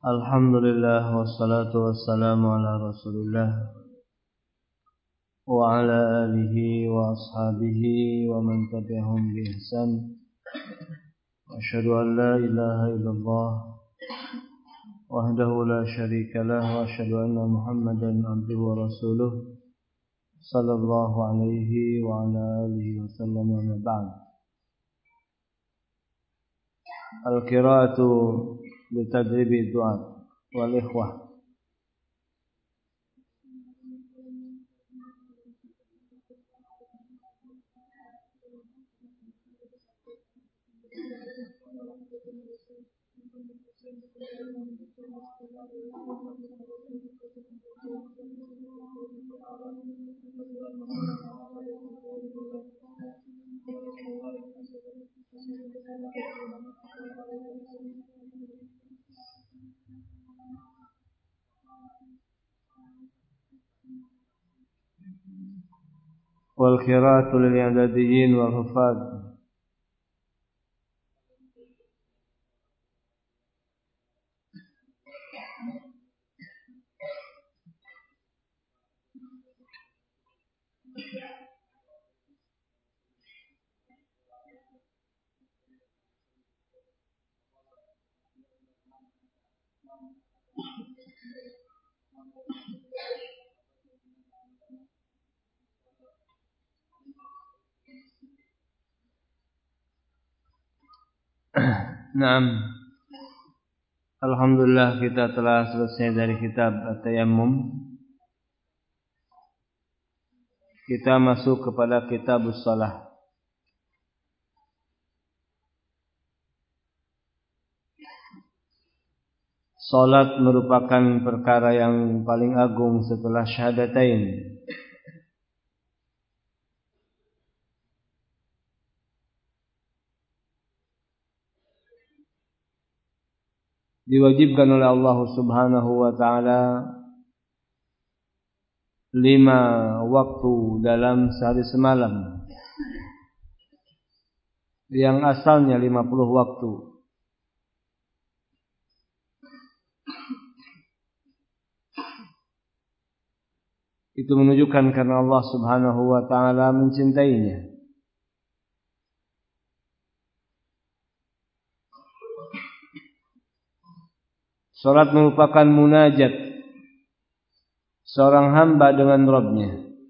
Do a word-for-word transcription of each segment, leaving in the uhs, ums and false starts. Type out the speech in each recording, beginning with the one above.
Alhamdulillah wassalatu wassalamu ala Rasulillah wa ala alihi wa ashabihi wa man tabi'ahum bi ihsan. Asyhadu an la ilaha illallah wahdahu la syarika lah wa asyhadu anna Muhammadan abduhu wa rasuluh sallallahu alaihi wa ala alihi wa sallam. Amma ba'd. Al-qira'atu litadribi du'a wal ikhwah. Wal qira'atu lil i'dadiyyin wal hufaz. Naam. Alhamdulillah kita telah selesai dari kitab At-Tayammum. Kita masuk kepada Kitabus Shalah. Salat merupakan perkara yang paling agung setelah syahadatain. Diwajibkan oleh Allah Subhanahu wa taala lima waktu dalam sehari semalam, yang asalnya lima puluh waktu. Itu menunjukkan karena Allah Subhanahu wa taala mencintainya. Salat merupakan munajat seorang hamba dengan Rabb-Nya.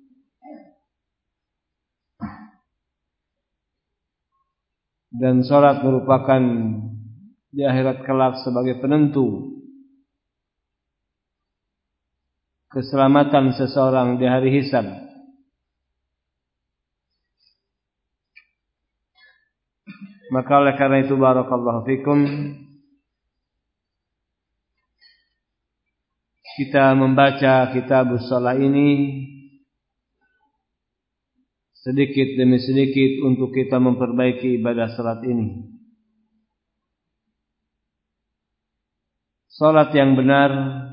Dan salat merupakan di akhirat kelak sebagai penentu keselamatan seseorang di hari hisab. Maka oleh karena itu barakallahu fikum, kita membaca Kitabus Shalah ini sedikit demi sedikit untuk kita memperbaiki ibadah salat ini. Salat yang benar,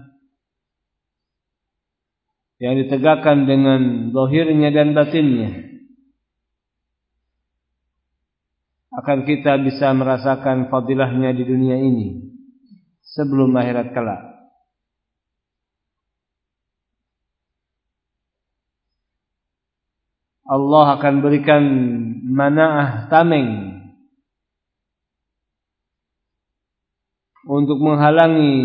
yang ditegakkan dengan zahirnya dan batinnya, akan kita bisa merasakan fadilahnya di dunia ini sebelum akhirat kelak. Allah akan berikan mana'ah tameng untuk menghalangi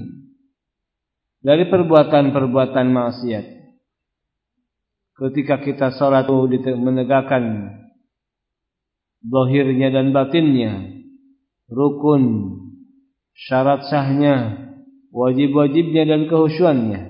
dari perbuatan-perbuatan maksiat. Ketika kita salat menegakkan zahirnya dan batinnya, rukun, syarat sahnya, wajib-wajibnya dan kehusyuannya.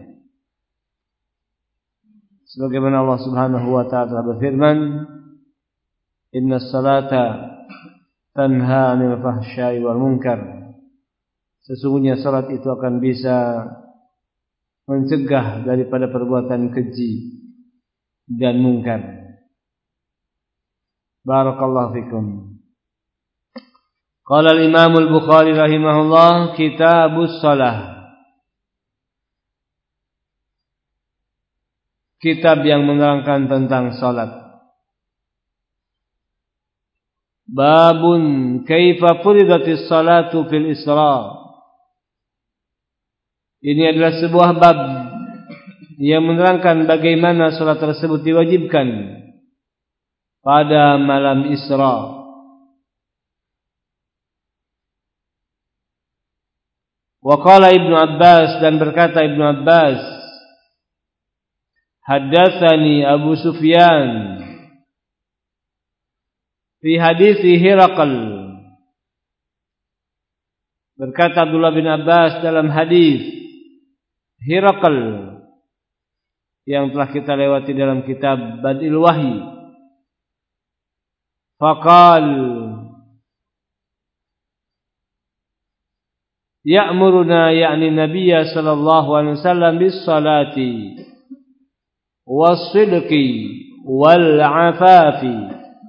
Sebagaimana Allah Subhanahu wa taala berfirman, "Innas salata tanha 'anil fahsya'i wal munkar." Sesungguhnya salat itu akan bisa mencegah daripada perbuatan keji dan mungkar. Barakallahu fikum. Qala al-Imam al-Bukhari rahimahullah, Kitabus Shalah. Kitab yang menerangkan tentang salat. Babun kaifa furidatis salatu fil Isra. Ini adalah sebuah bab yang menerangkan bagaimana salat tersebut diwajibkan pada malam Isra. Wa qala Ibnu Abbas, dan berkata Ibnu Abbas, haddatsani Abu Sufyan fi hadits Hiraqal. Berkata Abdullah bin Abbas dalam hadis Hiraqal yang telah kita lewati dalam kitab Badil Wahyi. Faqal ya'muruna, ya'ni Nabiy sallallahu alaihi wasallam bis salati was sidqi wal afafi.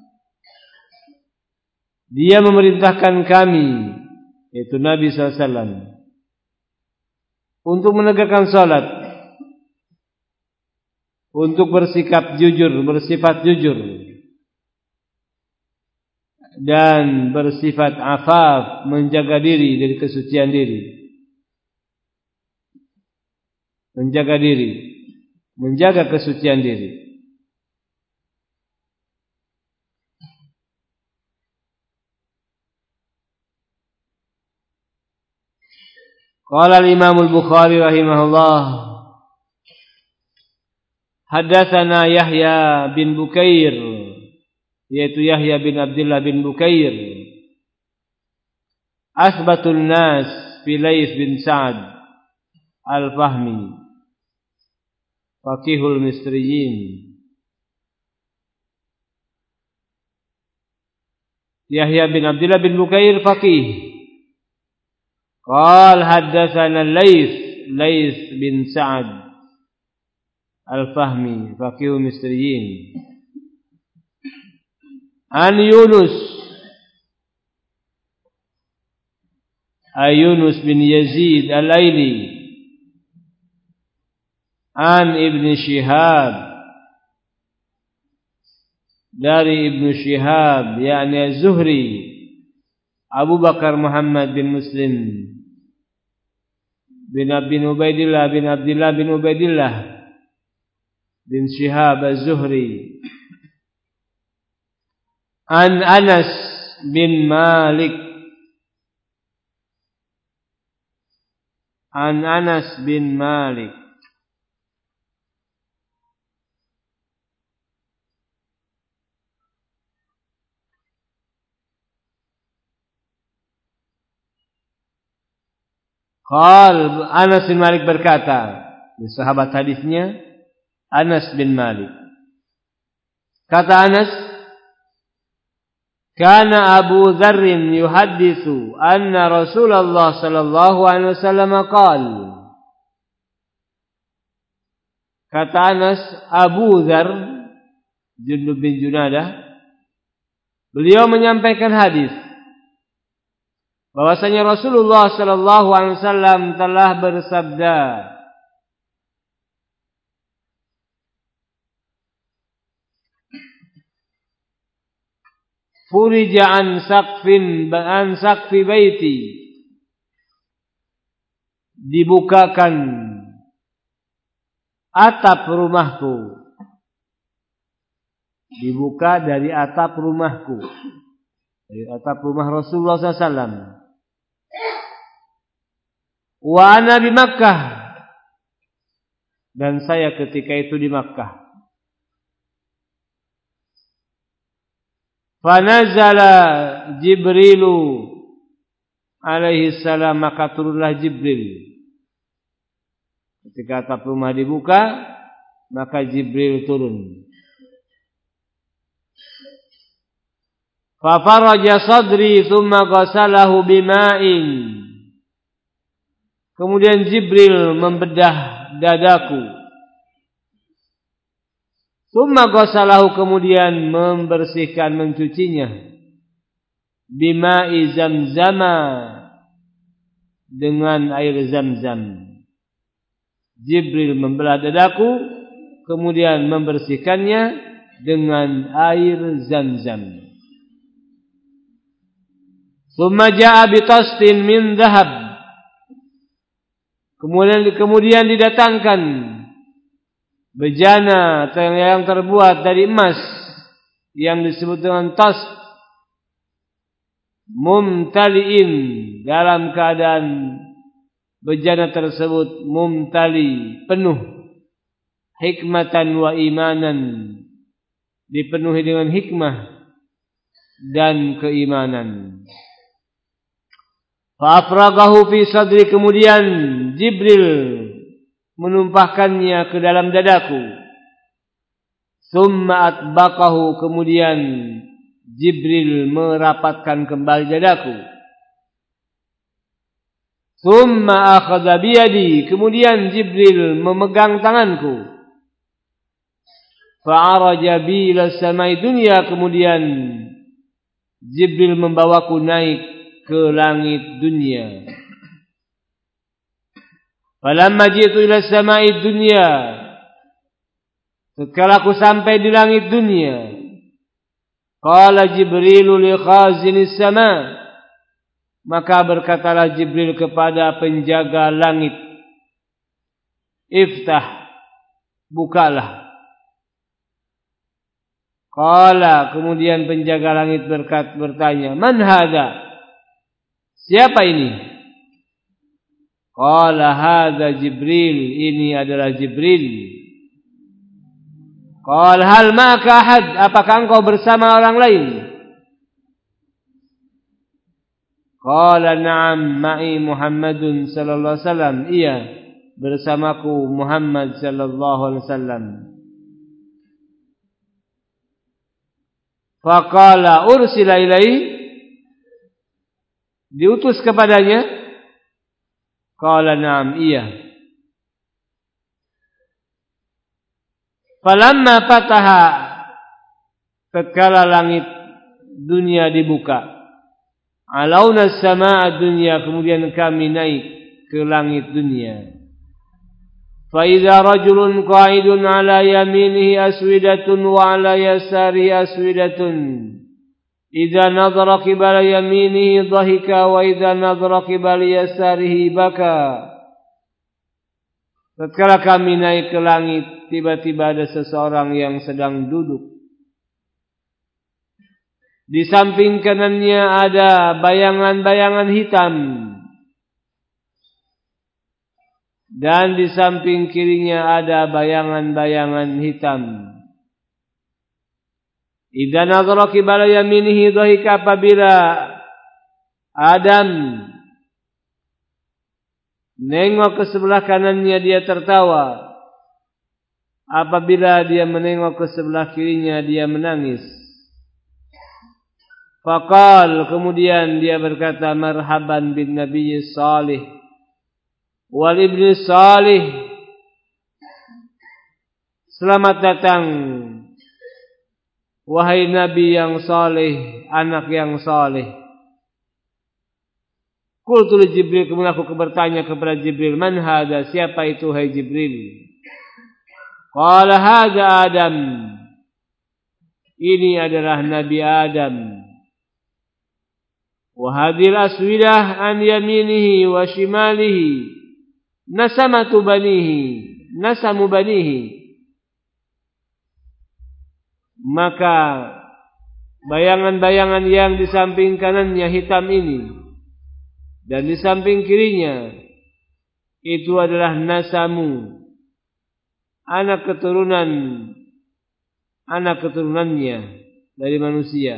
Dia memerintahkan kami, yaitu Nabi sallallahu alaihi wasallam, untuk menegakkan salat, untuk bersikap jujur, bersifat jujur, dan bersifat afaf, menjaga diri dari kesucian diri. Menjaga diri, menjaga kesucian diri. Qala al-Imam al-Bukhari rahimahullah, haddatsana Yahya bin Bukair, yaitu Yahya bin Abdullah bin Bukair, asbatun nas fi Laits bin Sa'ad al-Fahmi, faqihul Misriyin. Yahya bin Abdullah bin Bukair faqih. Qal haddatsana Laits, Laits bin Sa'ad al-Fahmi, faqihul Misriyin. An Yunus, ay Yunus bin Yazid al-Aili, an Ibn Shihab, dari Ibn Shihab, yakni Az-Zuhri, Abu Bakar Muhammad bin Muslim bin Abi Ubaidillah bin Abdullah bin Ubaidillah bin Shihab Az-Zuhri, an Anas bin Malik, an Anas bin Malik, qal, Anas bin Malik berkata, sahabat hadisnya Anas bin Malik. Kata Anas, kana Abu Dzar yuhadditsu anna Rasulullah sallallahu alaihi wasallam qala. Kata Anas, Abu Dzar Jundub bin Junadah, beliau menyampaikan hadis bahwasanya Rasulullah sallallahu alaihi wasallam telah bersabda, furija an saqfin an saqfi baiti, dibukakan atap rumahku, dibuka dari atap rumahku, dari atap rumah Rasulullah sallallahu alaihi wasallam. Wa ana di Makkah, dan saya ketika itu di Makkah. Fanazala Jibrilu alaihi salam, maka turunlah Jibril. Ketika atap rumah dibuka, maka Jibril turun. Fa faraja sadri thumma ghasalahu bima'in. Kemudian Jibril membedah dadaku. Tsumma ghasalahu, kemudian membersihkan, mencucinya. Bima'i zamzama, dengan air zam-zam. Jibril membelah dadaku, kemudian membersihkannya dengan air zam-zam. Tsumma ja'a bitastin min dhahab. Kemudian kemudian didatangkan bejana yang terbuat dari emas yang disebut dengan tas, mumtaliin, dalam keadaan bejana tersebut mumtali, penuh, hikmatan wa imanan, dipenuhi dengan hikmah dan keimanan. Fa'afragahu fi sadri, kemudian Jibril menumpahkannya ke dalam dadaku. Thumma atbaqahu, kemudian Jibril merapatkan kembali dadaku. Thumma akhadha biyadi, kemudian Jibril memegang tanganku. Fa'araja bi ila samai dunya, kemudian Jibril membawaku naik ke langit dunia. Falamma jitu ila samai dunya, setelah aku sampai di langit dunia, qala Jibril li khazinis sama, maka berkatalah Jibril kepada penjaga langit, iftah, bukalah. Qala, kemudian penjaga langit berkat bertanya, man hadha, siapa ini? Qala hadza Jibril, ini adalah Jibril. Qala hal ma'aka ahad, apakah engkau bersama orang lain? Qala na'am ma'i Muhammadun sallallahu alaihi wasallam, iya, bersamaku Muhammad sallallahu alaihi wasallam. Faqala ursila ilaihi, diutus kepadanya. Qala na'am, iya. Falamma fataha, tatkala langit dunia dibuka, alauna samaa dunya, kemudian kami naik ke langit dunia. Fa idza rajulun qa'idun ala yaminihi aswidatun wa ala yasarihi aswidatun. Idza nadhara qibala yaminihi dhahika wa idza nadhara qibala yasarihi baka. Tatkala kami naik ke langit, tiba-tiba ada seseorang yang sedang duduk. Di samping kanannya ada bayangan-bayangan hitam, dan di samping kirinya ada bayangan-bayangan hitam. Idza nadhara qibala yaminihi dhahika, apabila Adam nengok ke sebelah kanannya dia tertawa, apabila dia menengok ke sebelah kirinya dia menangis. Faqal, kemudian dia berkata, marhaban bin nabiyyi salih wal ibni salih, selamat datang wahai nabi yang saleh, anak yang saleh. Qultu li Jibril, kemudian aku bertanya kepada Jibril, man hadha, siapa itu hai Jibril? Qala hadha Adam, ini adalah Nabi Adam. Wa hadhil aswidah an yaminihi wa shimalihi nasamatu banihi, nasamu banihi. Maka bayangan-bayangan yang di samping kanannya hitam ini dan di samping kirinya itu adalah nasamu, anak keturunan anak keturunannya dari manusia.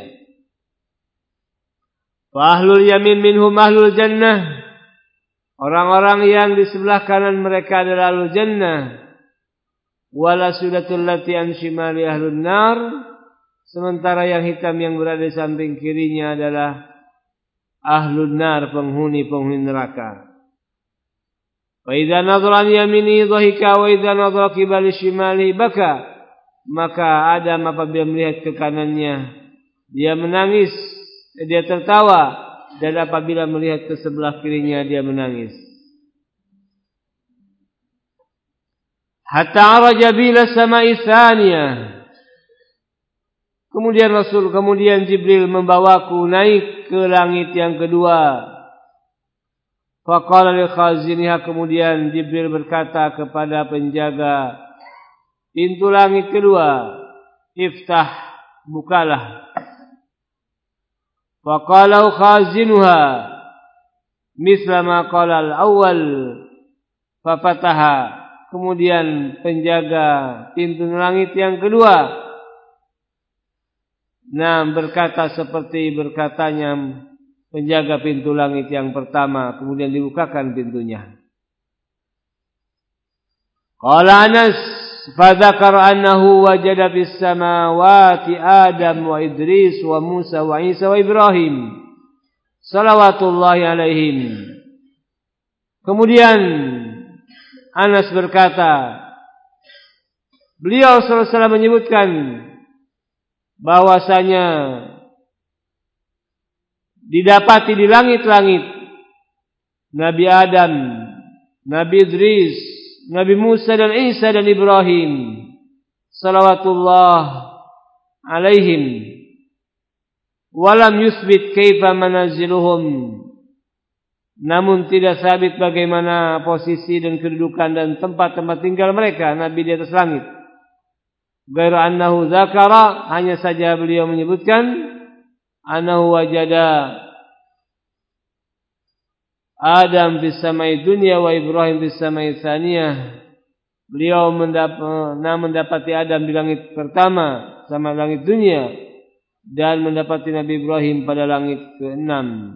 Fa ahlul yamin minhum ahlul jannah, orang-orang yang di sebelah kanan mereka adalah ahlul jannah. Wala sudatul lati an shimali ahlun nar, sementara yang hitam yang berada di samping kirinya adalah ahlun nar, penghuni-penghuni neraka. Wa idza nadhara an yamini dhahika wa idza nadhara qibali shimali baka, maka Adam apabila melihat ke kanannya dia menangis, dia tertawa, dan apabila melihat ke sebelah kirinya dia menangis. Hatta araja bila samai tsaniyah, kemudian Rasul, kemudian Jibril membawaku naik ke langit yang kedua. Faqala li khaziniha, kemudian Jibril berkata kepada penjaga pintu langit kedua, iftah, bukalah. Faqala khazinuha misla ma qala al-awwal, fafataha. Kemudian penjaga pintu langit yang kedua, nah, berkata seperti berkatanya penjaga pintu langit yang pertama, kemudian dibukakan pintunya. Qala Anas, fadzakara annahu wajada fis samawati Adam wa Idris wa Musa wa Isa wa Ibrahim salawatullahi alaihim. Kemudian Anas berkata, beliau sallallahu alaihi wasallam menyebutkan bahwasanya didapati di langit-langit Nabi Adam, Nabi Idris, Nabi Musa dan Isa dan Ibrahim salawatullah alaihim, walam yusbit kaifa manaziluhum, namun tidak sabit bagaimana posisi dan kedudukan dan tempat-tempat tinggal mereka Nabi di atas langit. Ghairu annahu zakara, hanya saja beliau menyebutkan annahu wajada Adam fis samai dunya wa Ibrahim fis samai tsaniyah. Beliau mendapat, nah, mendapati Adam di langit pertama sama langit dunia, dan mendapati Nabi Ibrahim pada langit keenam.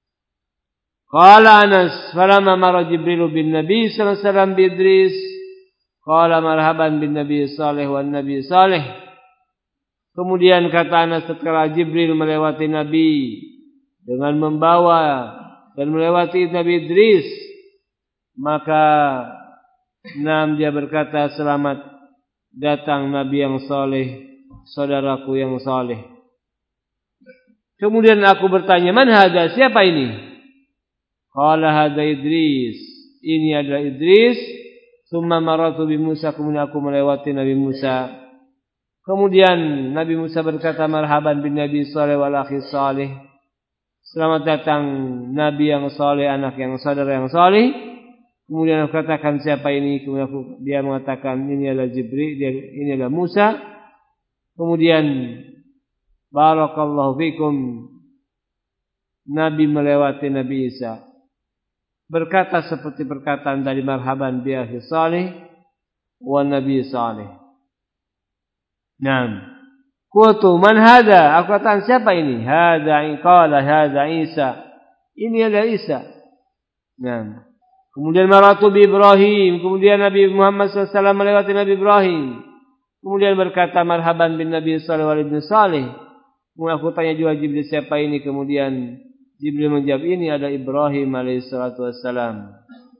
Qala Anas, falamma mara Jibril bin Nabi sallallahu alaihi wasallam bi Idris, qala marhaban bin Nabi salih wan Nabi salih. Kemudian kata Anas, setelah Jibril melewati Nabi dengan membawa dan melewati Nabi Idris, maka nam dia berkata, selamat datang Nabi yang saleh, saudaraku yang saleh. Kemudian aku bertanya, man hada, siapa ini? Qala hada Idris, ini adalah Idris. Tsumma maratu bi Musa, kemudian aku melewati Nabi Musa. Kemudian Nabi Musa berkata, marhaban bin Nabi saleh wal akhi saleh, selamat datang Nabi yang saleh, anak yang saudara yang saleh. Kemudian aku katakan, siapa ini? Kemudian aku, dia mengatakan, ini adalah Jibril, dia, ini adalah Musa. Kemudian barakallahu fikum, Nabi melewati Nabi Isa, berkata seperti perkataan dari marhaban bi akhi salih wa Nabi salih. Naam. Qultu man hada? Aku katakan, siapa ini? Hada, qala hada Isa. Ini adalah Isa. Naam. Kemudian maratu bi Ibrahim, kemudian Nabi Muhammad sallallahu alaihi wasallam melewati Nabi Ibrahim. Kemudian berkata, marhaban bin Nabi sallallahu alaihi wasallam. Kemudian aku tanya juga Jibril, siapa ini? Kemudian Jibril menjawab, ini adalah Ibrahim alaihi salatu wassalam.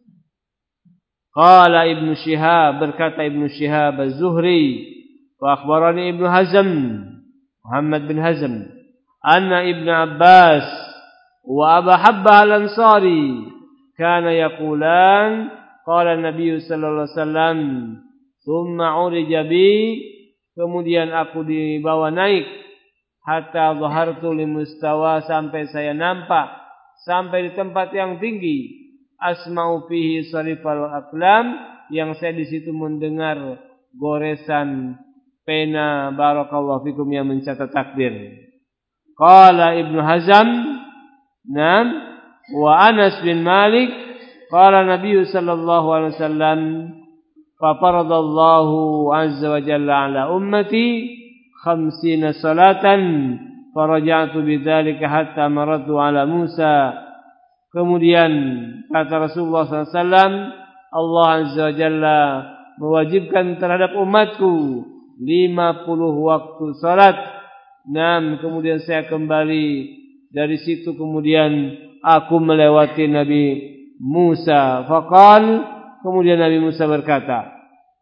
Qala Ibnu Syihab, berkata Ibnu Syihab Az-Zuhri, wa akhbarani Ibnu Hazm, Muhammad bin Hazm, anna Ibnu Abbas wa Abu Habbah al-Ansari kana yaqulan, qala Nabi sallallahu alaihi wasallam, thumma urija bi, kemudian aku dibawa naik, hatta dhahartu limustawa, sampai saya nampak, sampai di tempat yang tinggi, asma'u fihi sarifal aqlam, yang saya di situ mendengar goresan pena, barakallahu fikum, yang mencatat takdir. Qala Ibnu Hazm, nam, wa Anas bin Malik, qala Nabi sallallahu alaihi wasallam, fa faradallahu azza wa jalla ala ummati khamsina salatan, faraja'tu bidzalika hatta maratu ala Musa. Kemudian kata Rasulullah sallallahu alaihi wasallam, Allah azza wa jalla mewajibkan terhadap umatku lima puluh waktu salat. Nam, kemudian saya kembali dari situ, kemudian aku melewati Nabi Musa. Faqal, kemudian Nabi Musa berkata,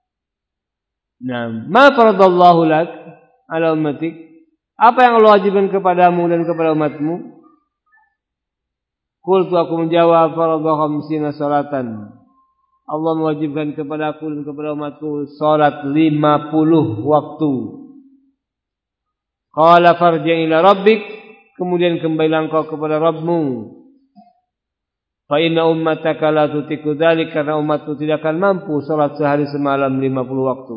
nam, ma faradallahu lak ala ummatik, apa yang Allah wajibkan kepadamu dan kepada umatmu? Qultu, aku menjawab, faradha khamsina salatan, Allah mewajibkan kepada aku dan kepada umatku salat lima puluh waktu. Qala farji' ila rabbik, kemudian kembalilah engkau kepada Rabbmu. Fa inna ummataka la tutiku dzalik, karena umatku tidak akan mampu salat sehari semalam lima puluh waktu.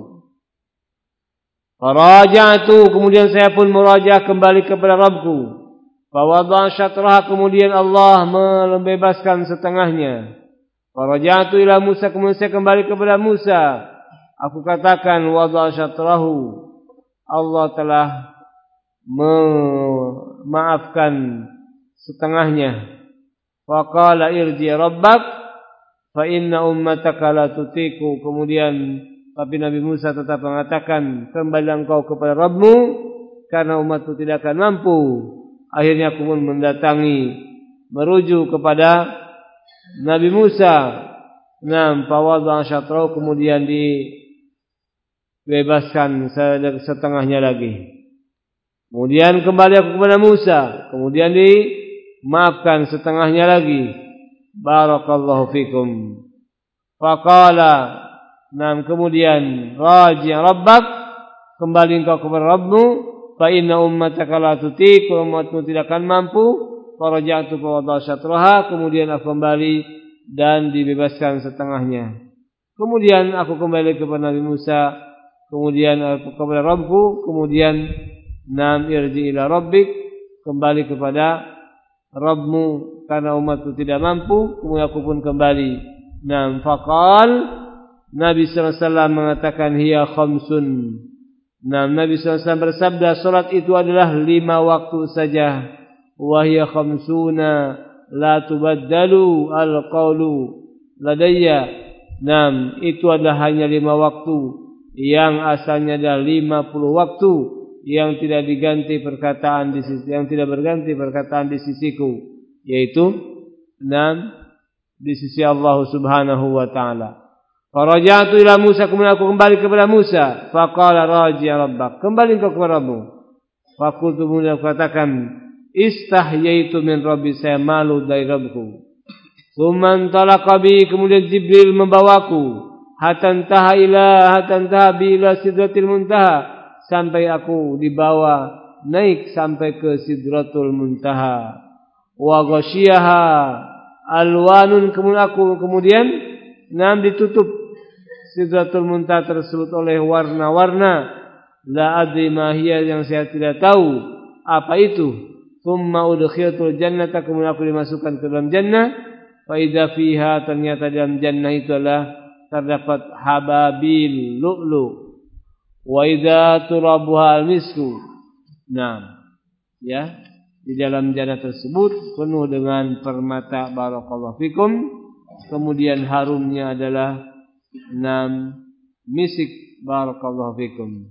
Faraja'tu, kemudian saya pun murajaah kembali kepada Rabbku. Fa wada'a syatraha, kemudian Allah membebaskan setengahnya. Faraja'tu ila Musa, kemudian saya kembali kepada Musa. Aku katakan wada'a syatrahu, Allah telah memaafkan setengahnya. Faqala irji rabbak fa inna ummataka la tutiku, kemudian tapi Nabi Musa tetap mengatakan kembali engkau kepada Rabbmu karena umatku tidak akan mampu. Akhirnya aku pun mendatangi merujuk kepada Nabi Musa. Nam fawadha syatrau, kemudian dibebaskan setengahnya lagi. Kemudian kembali aku kepada Musa, kemudian dimaafkan setengahnya lagi. Barakallahu fikum. Faqala, nam kemudian raji' rabbak, kembali engkau kepada Rabbmu. Fa inna ummataka la tutik, umatmu tidak akan mampu. Faraja'tu fa wada'a syatraha, kemudian aku kembali dan dibebaskan setengahnya. Kemudian aku kembali kepada Nabi Musa, kemudian aku kepada Rabbku, kemudian nam irji ila rabbik, kembali kepada Rabbmu karena umatku tidak mampu. Kemudian aku pun kembali. Nam faqal, Nabi sallallahu alaihi wasallam mengatakan hiya khamsun. Nah, Nabi sallallahu alaihi wasallam bersabda, salat itu adalah lima waktu saja. Wa hiya khamsuna la tubaddalu al-qawlu ladayya. Nah, itu adalah hanya lima waktu yang asalnya adalah lima puluh waktu yang tidak diganti perkataan di sisi, yang tidak berganti perkataan di sisiku, yaitu enam di sisi Allah Subhanahu wa taala. Faraja'tu ila Musa, kemudian aku kembali kepada Musa. Faqala raji' rabbak, kembali engkau kepada Rabbmu. Faqultu, kemudian aku katakan istahyaitu min rabbi, saya malu dari Rabbku. Tsumma talaqa bi, kemudian Jibril membawaku. Hatta taha ila hatta taha bi ila sidratil muntaha, sampai aku dibawa naik sampai ke sidratul muntaha. Wa ghasyiha alwanun, kemudian aku kemudian nam ditutup sidratul muntaha tersebut oleh warna-warna. La adri ma hiya, yang saya tidak tahu apa itu. Tsumma udkhiltul jannata, kemudian aku dimasukkan ke dalam jannah. Fa idza fiha, ternyata dalam jannah itu adalah terdapat hababil lu'lu. Wa idza turabuha al-misku. Nah, ya, di dalam jannah tersebut penuh dengan permata, barakallahu fikum. Kemudian harumnya adalah enam misik, barakallahu fikum.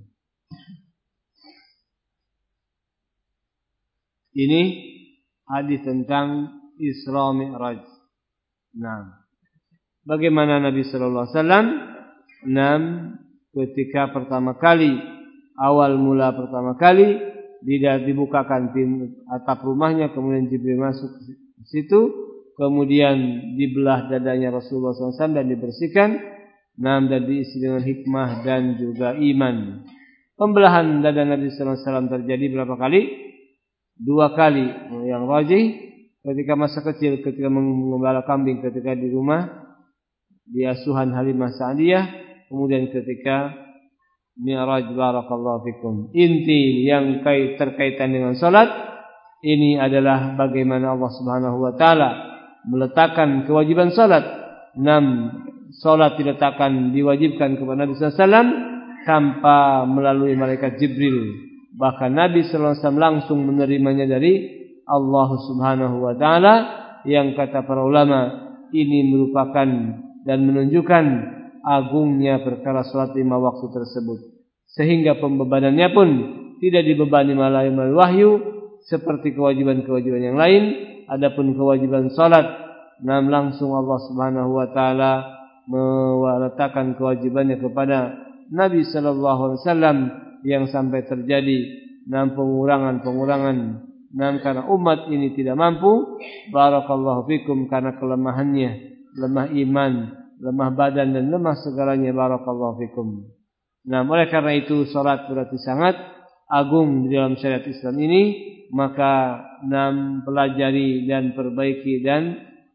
Ini hadis tentang Isra Mi'raj. Nah, bagaimana Nabi sallallahu alaihi wasallam enam ketika pertama kali, awal mula pertama kali tidak dibukakan pintu atap rumahnya, kemudian Jibril masuk ke situ, kemudian dibelah dadanya Rasulullah sallallahu alaihi wasallam dan dibersihkan, enam dan diisi dengan hikmah dan juga iman. Pembelahan dada Nabi sallallahu alaihi wasallam terjadi berapa kali? Dua kali. Yang rajih ketika masa kecil, ketika mengembala kambing, ketika di rumah di asuhan Halimah Sa'diyah, kemudian ketika Mi'raj, barakallahu fikum. Inti yang terkaitan dengan salat ini adalah bagaimana Allah Subhanahu wa taala meletakkan kewajiban salat. Enam, salat diletakkan, diwajibkan kepada Nabi sallallahu alaihi wasallam tanpa melalui malaikat Jibril. Bahkan Nabi sallallahu alaihi wasallam langsung menerimanya dari Allah Subhanahu wa taala, yang kata para ulama ini merupakan dan menunjukkan agungnya perkara salat lima waktu tersebut, sehingga pembebanannya pun tidak dibebani melalui wahyu seperti kewajiban-kewajiban yang lain. Adapun kewajiban salat, nam langsung Allah Subhanahu wa taala meletakkan kewajibannya kepada Nabi sallallahu alaihi wasallam, yang sampai terjadi nam pengurangan-pengurangan nam karena umat ini tidak mampu, barakallahu fikum, karena kelemahannya, lemah iman, lemah badan dan lemah segalanya, barakallahu fikum. Nah, oleh karena itu salat berarti sangat agung di dalam syariat Islam ini. Maka nam pelajari dan perbaiki dan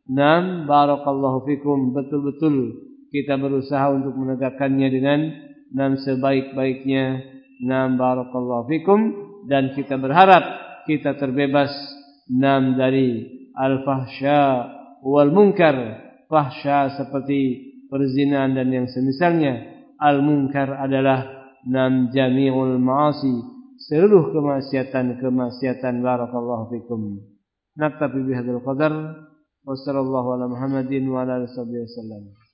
Nam barakallahu fikum, betul-betul kita berusaha untuk menegakkannya dengan nam sebaik-baiknya. Nam barakallahu fikum, dan kita berharap kita terbebas nam dari al-fahsya wal munkar. Fahsya seperti perzinahan dan yang semisalnya. Al-munkar adalah nam jami'ul ma'asi, seluruh kemaksiatan-kemaksiatan. Barakallahu fikum. Naktafi bihadzal qadar. Wassallallahu ala Muhammadin wa ala alihi wasallam.